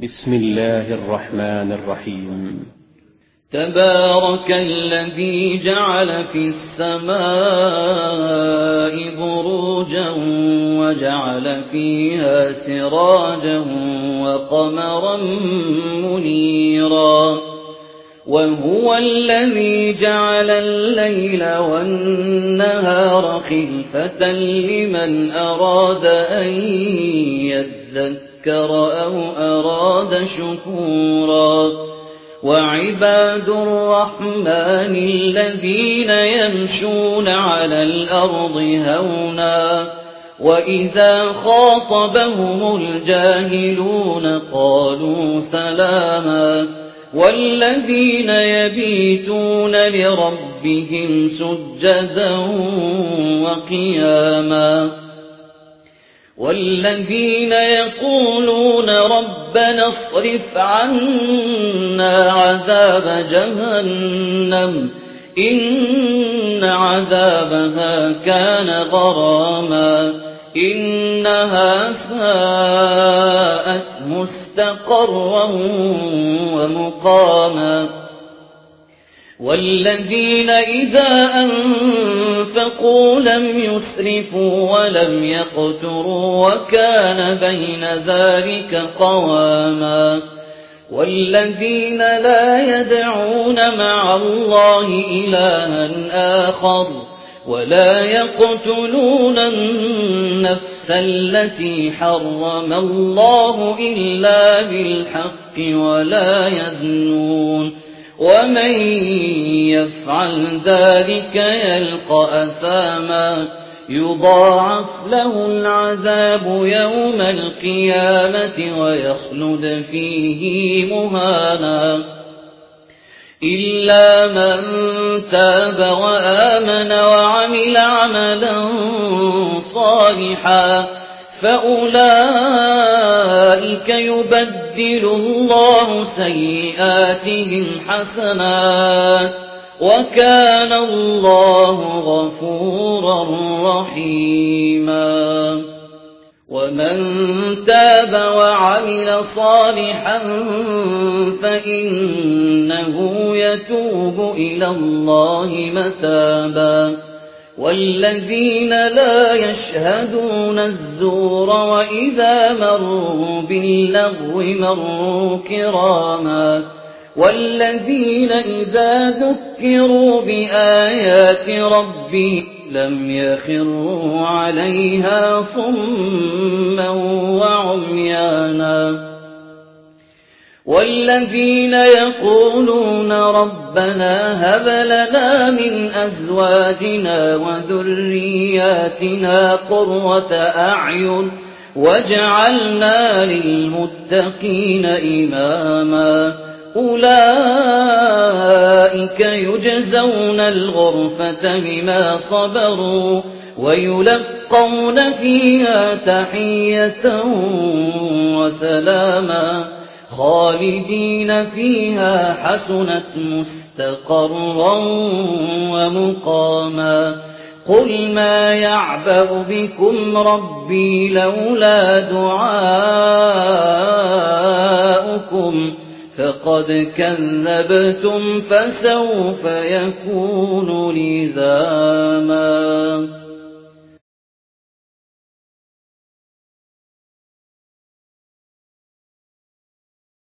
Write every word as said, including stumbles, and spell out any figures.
بسم الله الرحمن الرحيم. تبارك الذي جعل في السماء بروجا وجعل فيها سراجا وقمرا منيرا وهو الذي جعل الليل والنهار خلفة لمن أراد أن يذكر أو أراد شكورا وعباد الرحمن الذين يمشون على الأرض هونا وإذا خاطبهم الجاهلون قالوا سلاما والذين يبيتون لربهم سجدا وقياما والذين يقولون ربنا اصرف عنا عذاب جهنم إن عذابها كان غراما إنها ساءت مستقرا ومقاما والذين إذا أنفقوا لم يسرفوا ولم يقتروا وكان بين ذلك قواما والذين لا يدعون مع الله إلها آخر ولا يقتلون النفس التي حرم الله إلا بالحق ولا يزنون ومن يفعل ذلك يلقى أثاما يضاعف له العذاب يوم القيامة ويخلد فيه مهانا إلا من تاب وآمن وعمل عملا صالحا فأولئك يبدل الله سيئاتهم حسنات وكان الله غفورا رحيما ومن تاب وعمل صالحا فإنه يتوب إلى الله متابا والذين لا يشهدون الزور وإذا مروا باللغو مروا كراما والذين إذا ذكروا بآيات ربهم لم يخروا عليها صما وعميانا والذين يقولون ربنا هب لنا من أزواجنا وذرياتنا قرة أعين واجعلنا للمتقين إماما أولئك يجزون الغرفة بما صبروا ويلقون فيها تحية وسلاما خالدين فيها حسنت مستقرا ومقاما قل ما يعبأ بكم ربي لولا دعاؤكم فقد كذبتم فسوف يكون لزاما.